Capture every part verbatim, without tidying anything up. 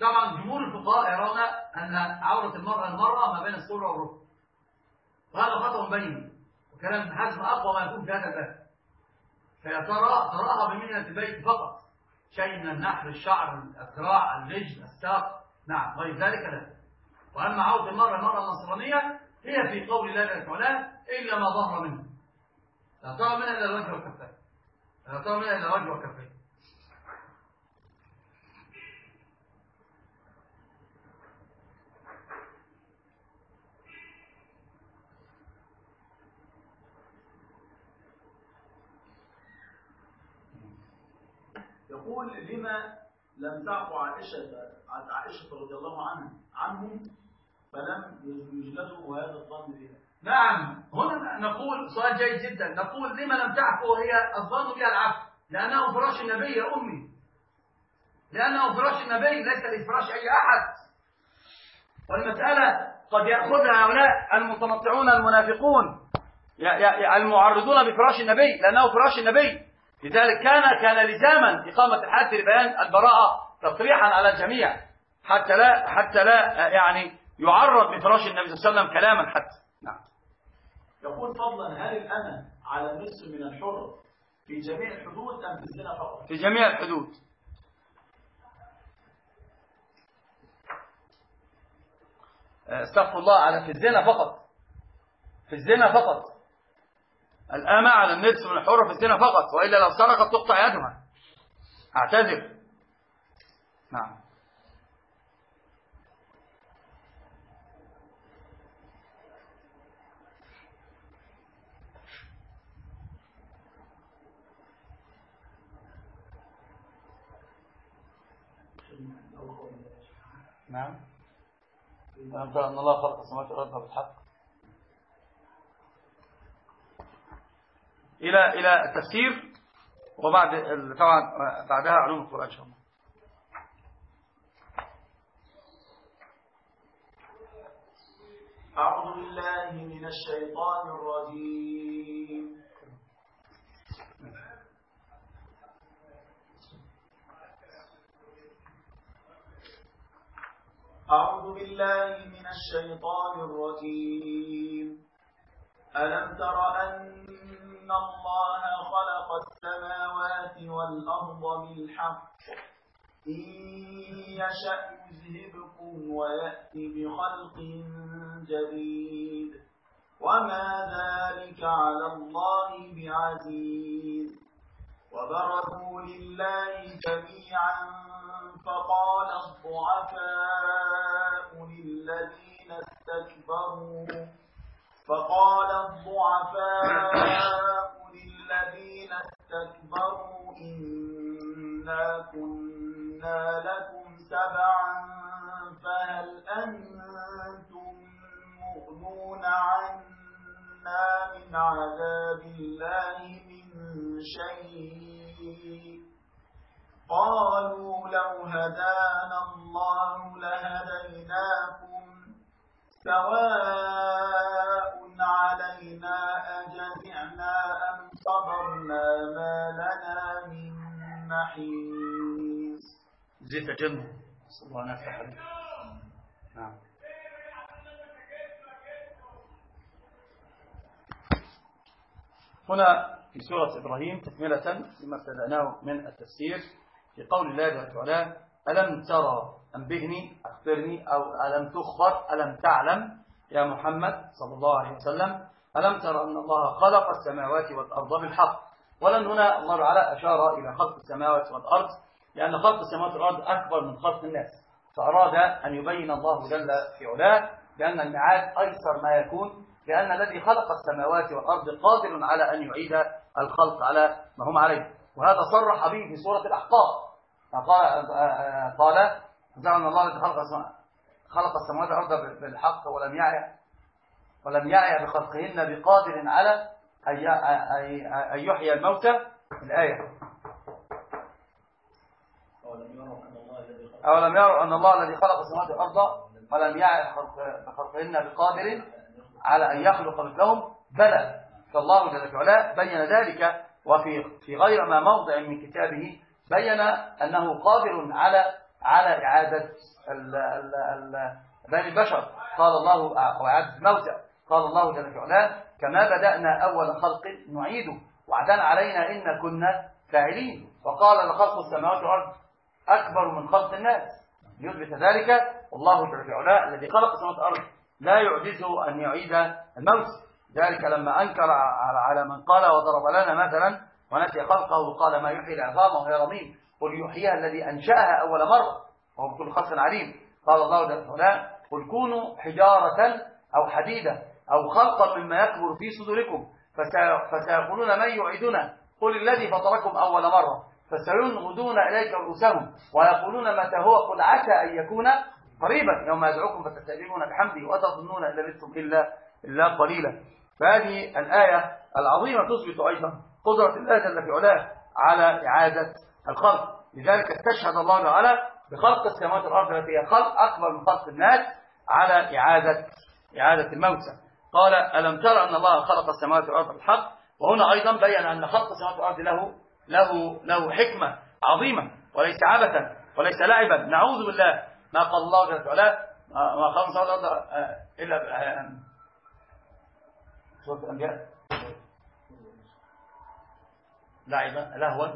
طبعا جمهور الفقهاء يرون أن عورة المرأة المرأة ما بين السرة والركبة، وهذا خطأ بين، وكلام ابن حزم أقوى ما يكون في هذا الباب. فهي ترى تراها بمنية البيت فقط، شيء من النحر، الشعر، الذراع، الرجل، الساق، نعم، غير ذلك لا. وأما عورة المرأة المرأة النصرانية هي في قول الله جل وعلا إلا ما ظهر منه، لا ترى منها إلا الوجه والكفين، لا ترى منها إلا الوجه والكفين. يقول لما لم تعفو عائشة عائشة رضي الله عنها عنهم فلم يجلدوا هذا الظن بها؟ نعم، هنا نقول سؤال جيد جدا، نقول لما لم تعفو هي الظن بها العفو، لأنه فراش النبي يا أمي، لأنه فراش النبي ليس لفراش أي أحد. والمسألة قد يأخذها هؤلاء المتنطعون المنافقون المعرضون بفراش النبي، لأنه فراش النبي، لذلك كان كان لزاما إقامة الحد لبيان البراءة تصريحا على الجميع، حتى لا حتى لا يعني يعرض بفراش النبي صلى الله عليه وسلم كلاما حتى. نعم. يقول فضلا هل الأمة على النصف من الحر في جميع الحدود أم في الزنا فقط؟ في جميع الحدود. استغفر الله، على في الزنا فقط، في الزنا فقط. الأمة على النصف من الحر في الزنا فقط، وإلا لو سرقت تقطع يدها. أعتذر. نعم. نعم. ألم ترى أن الله خلق السماوات والأرض بالحق. إلى إلى التفسير، وبعد طبعا بعدها علوم القرآن إن شاء الله. أعوذ بالله من الشيطان الرجيم. أعوذ بالله من الشيطان الرجيم. ألم تر أن الله خلق السماوات والأرض بالحق إن يشأ يذهبكم ويأتي بخلق جديد وما ذلك على الله بعزيز. وبرزوا لله جميعا فقال الضعفاء للذين استكبروا فقال الضعفاء للذين استكبروا إنا كنا لكم تبعا فهل أنتم مغنون عنا من عذاب الله من شيء؟ قالوا لو هدانا الله لهديناكم سواء علينا أجزعنا أم صبرنا ما لنا من محيص. زيت جنة صلى الله عليه وسلم. نعم. هنا في سورة إبراهيم تكملة لما ابتدأناه من التفسير في قول الله جل وعلا ألم ترى، أنبهني أخبرني، أو ألم تخبر، ألم تعلم يا محمد صلى الله عليه وسلم، ألم ترى أن الله خلق السماوات والأرض بالحق. ولن هنا الله تعالى أشار إلى خلق السماوات والأرض، لأن خلق السماوات والأرض أكبر من خلق الناس، فأراد أن يبين الله جل في علاه بأن المعاد أيسر ما يكون، لأن الذي خلق السماوات والأرض قادر على أن يعيد الخلق على ما هم عليه، وهذا صرح به في سورة الأحقاف. قال قال زعم الله الذي خلق خلق السماوات والأرض بالحق ولم يعي ولم يعي بخلقهن بقادر على أن يحيي الموتى. الآية أولم يروا أن الله الذي خلق السماوات والأرض ولم يعي بخلقهن بقادر على أن يخلق مثلهم، بلى. فالله جل وعلا بين ذلك، وفي في غير ما موضع من كتابه بين أنه قادر على على إعادة ال ال ال بني البشر. قال الله أو إعادة الموتى، قال الله جل وعلا كما بدأنا أول خلق نعيده وعدا علينا إن كنا فاعلين. وقال لخلق السماوات والأرض أكبر من خلق الناس ليثبت ذلك. والله جل وعلا الذي خلق السماوات والأرض لا يعجزه أن يعيد الموت. ذلك لما أنكر على من قال وضرب لنا مثلا ونسي خلقه قال ما يحيي العظام وهي رميم قل يحييها الذي أنشأها أول مرة وهو بكل خلق عليم. قال الله جل وعلا قل كونوا حجارة أو حديدة أو خلقا مما يكبر في صدوركم فسيقولون من يعيدنا قل الذي فطركم أول مرة فسينغضون إليك رؤوسهم ويقولون متى هو قل عسى أن يكون قريبا يوم يدعوكم فتستجيبون بحمده وتظنون إن لبثتم إلا إلا قليلا. فهذه الآية العظيمة تثبت أيضا قدرة الله جل في علاه على إعادة الخلق. لذلك استشهد الله تعالى بخلق السماوات والأرض التي هي خلق أكبر من خلق الناس على إعادة إعادة الموتى. قال ألم ترى أن الله خلق السماوات والأرض بالحق. وهنا أيضا بين أن خلق السماوات والأرض له له له حكمة عظيمة وليس عبثا وليس لعبا. نعوذ بالله ما قال الله جل وعلا ما خلق السماوات والأرض إلا سورة الأنبياء لعبا لهوا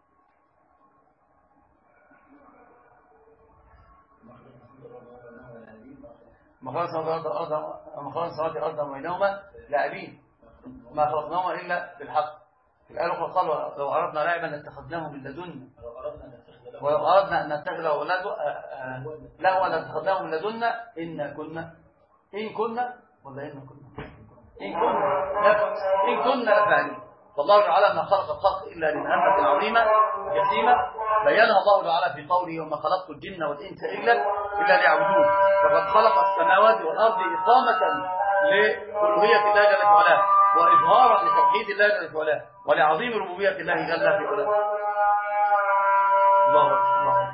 ما خلق السماوات والأرض وبينهما لاعبين ما خلقناهما إلا بالحق. في الآية الأخرى قال لو أردنا لعبا لاتخذناه من لدنا ولو أردنا أن نتخذ لهوا لاتخذناه من لدنا إن كنا إن كنا ولا إن كنا إن كنا إن كنا لفاعلين. والله تعالى ما خلق الخلق إلا لمهمة عظيمة جسيمة بينها الله تعالى في قوله وما خلقت الجن والإنس إلا إلا ليعبدون. فقد خلق السماوات والأرض إقامة لألوهية الله جل وعلا وإظهارا لتوحيد الله جل وعلا ولعظيم ربوبية الله جل وعلا. الله أكبر.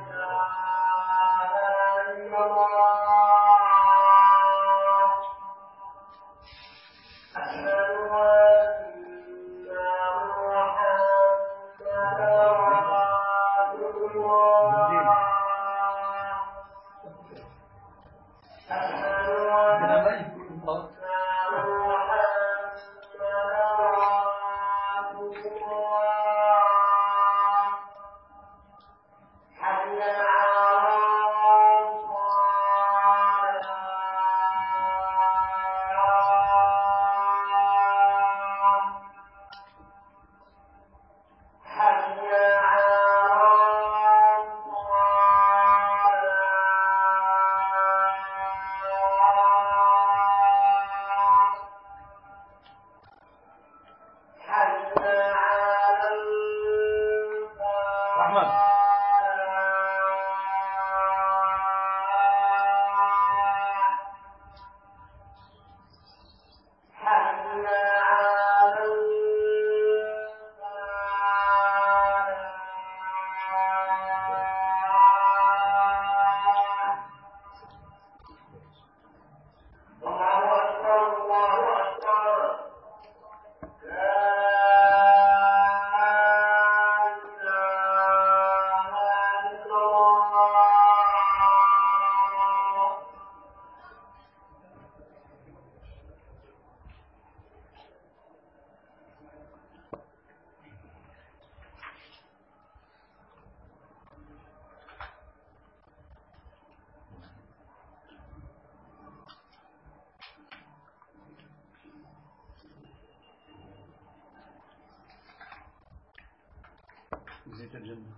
زيت الجنة.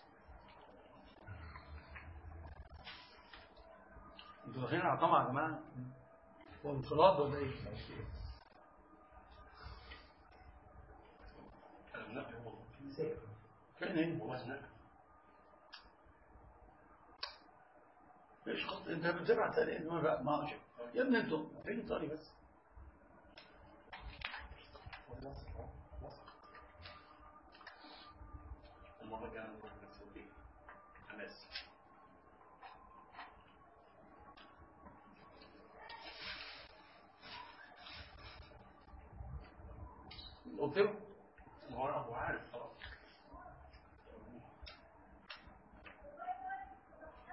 انتوا داخلين على طمع يا جماعة؟ هو انفراد ولا ايه؟ فين ايه؟ ليش خط انت بتزرع تاني ما بقى ما يا ابني انتوا فين طاري بس المرة الجاية نروح نفس البيت حماس قلت له ما هو هو عارف خلاص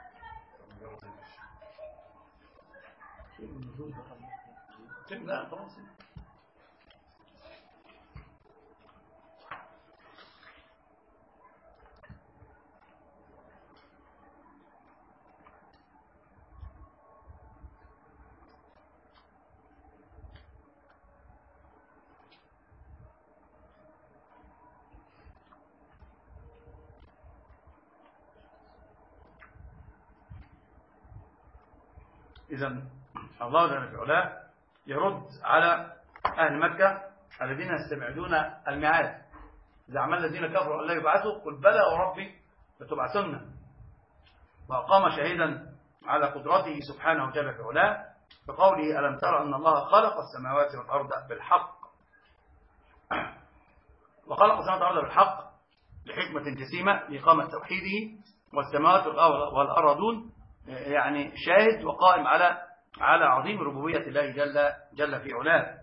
لا خلاص. إذن الله جل وعلا يرد على أهل مكة الذين يستبعدون الميعاد. زعم الذين كفروا أن لا يبعثوا قل بلى وربي لتبعثن، وأقام شهيدا على قدرته سبحانه جل وعلا بقوله ألم تر أن الله خلق السماوات والأرض بالحق. وخلق السماوات والأرض بالحق لحكمة جسيمة لإقامة توحيده، والسماوات والأرضون يعني شاهد وقائم على على عظيم ربوبية الله جل جل في علاه.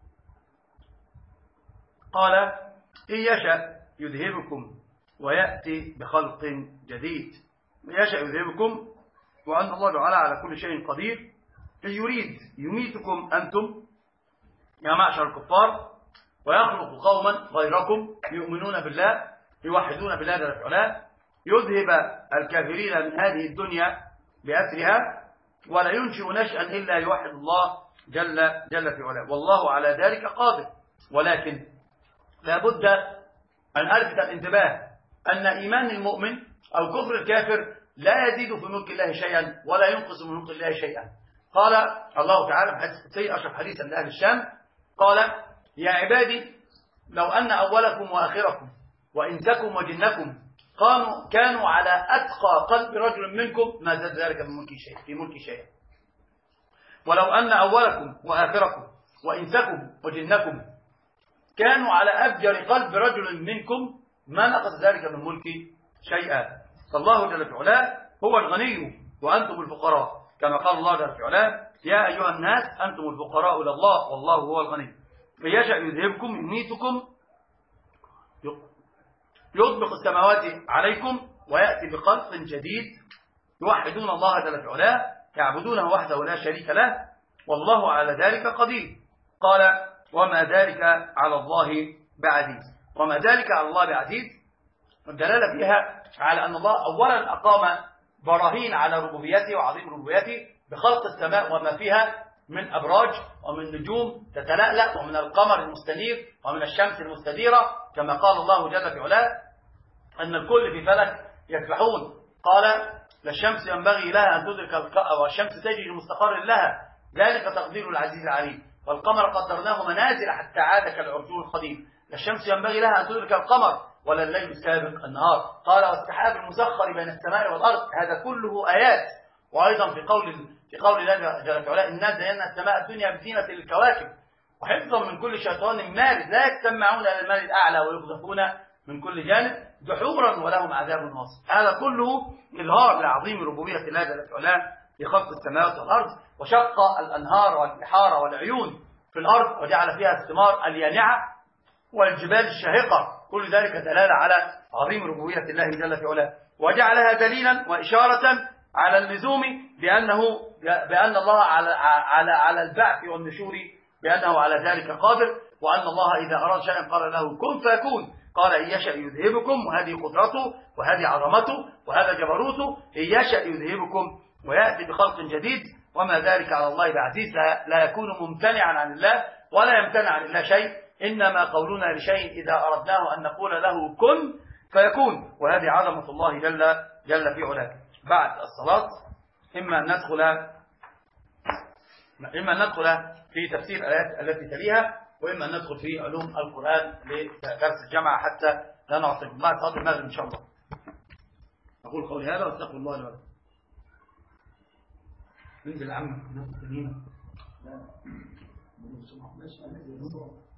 قال إن يشأ يذهبكم ويأتي بخلق جديد. يشأ يذهبكم وأن الله تعالى على كل شيء قدير. إن يريد يميتكم أنتم يا معشر الكفار ويخلق قوما غيركم يؤمنون بالله يوحدون بالله جل في علاه، يذهب الكافرين من هذه الدنيا بأسرها ولا ينشئ نشأ إلا يوحد الله جل جل في علاه، والله على ذلك قادر. ولكن لا بد أن ألفت الانتباه أن إيمان المؤمن أو كفر الكافر لا يزيد في ملك الله شيئا ولا ينقص من ملك الله شيئا. قال الله تعالى في حديث قدسي أشرف حديثا لأهل الشام قال يا عبادي لو أن أولكم وآخركم وإنسكم وجنكم كانوا كانوا على أتقى قلب رجل منكم ما زاد ذلك من ملك شيء في ملك شيئا. ولو أن أولكم وآخركم وإنسكم وجنكم كانوا على أفجر قلب رجل منكم ما نقص ذلك من ملك شيئا. فالله جل في علاه هو الغني وأنتم الفقراء، كما قال الله جل في علاه يا أيها الناس أنتم الفقراء إلى الله والله هو الغني. فيشأ يذهبكم يميتكم يطبق السماوات عليكم ويأتي بخلق جديد يوحدون الله جل في علاه يعبدونه وحده لا شريك له والله على ذلك قدير. قال وما ذلك على الله بعزيز. وما ذلك على الله بعزيز الدلالة فيها على أن الله أولا أقام براهين على ربوبيته وعظيم ربوبيته بخلق السماء وما فيها من أبراج ومن نجوم تتلألأ ومن القمر المستنير ومن الشمس المستديرة، كما قال الله جل في علاه أن الكل في فلك يسبحون. قال للشمس ينبغي لها أن تدرك القمر والشمس تجري لمستقر لها ذلك تقدير العزيز العليم. والقمر قدرناه منازل حتى عاد كالعرجون القديم. للشمس ينبغي لها أن تدرك القمر ولا الليل سابق النهار. قال والسحاب المسخر بين السماء والأرض. هذا كله آيات. وأيضا في قول في قول الله جل وعلا إنا زينا السماء الدنيا بزينة للكواكب وحفظا من كل شيطان مارد لا يستمعون إلى المال الأعلى ويقذفون من كل جانب دحورا ولهم عذاب واصب. هذا كله إظهار لعظيم ربوبية الله جل وعلا في خلق السماوات والأرض، وشق الأنهار والبحار والعيون في الأرض وجعل فيها الثمار اليانعة والجبال الشاهقة، كل ذلك دلالة على عظيم ربوبية الله جل في علاه، وجعلها دليلا وإشارة على اللزوم بأنه بأن الله على على على البعث والنشور بأنه على ذلك قادر، وأن الله إذا أراد شيئا قال له كن فيكون. قال إن يشأ يذهبكم وهذه قدرته وهذه عظمته وهذا جبروته. إن يشأ يذهبكم ويأتي بخلق جديد وما ذلك على الله بعزيز. لا يكون ممتنعا عن الله ولا يمتنع عن الله شيء، إنما قولنا لشيء إذا أردناه أن نقول له كن فيكون، وهذه عظمة الله جل جل في علاه. بعد الصلاة إما أن ندخل إما أن ندخل في تفسير الآيات التي تليها، وإما أن ندخل في علوم القرآن لدرس الجامعة حتى لا نعطيكم بعد صلاة المغرب إن شاء الله. أقول قولي هذا واستغفر الله لي ولكم. ننزل عمك الناس التانيين. لا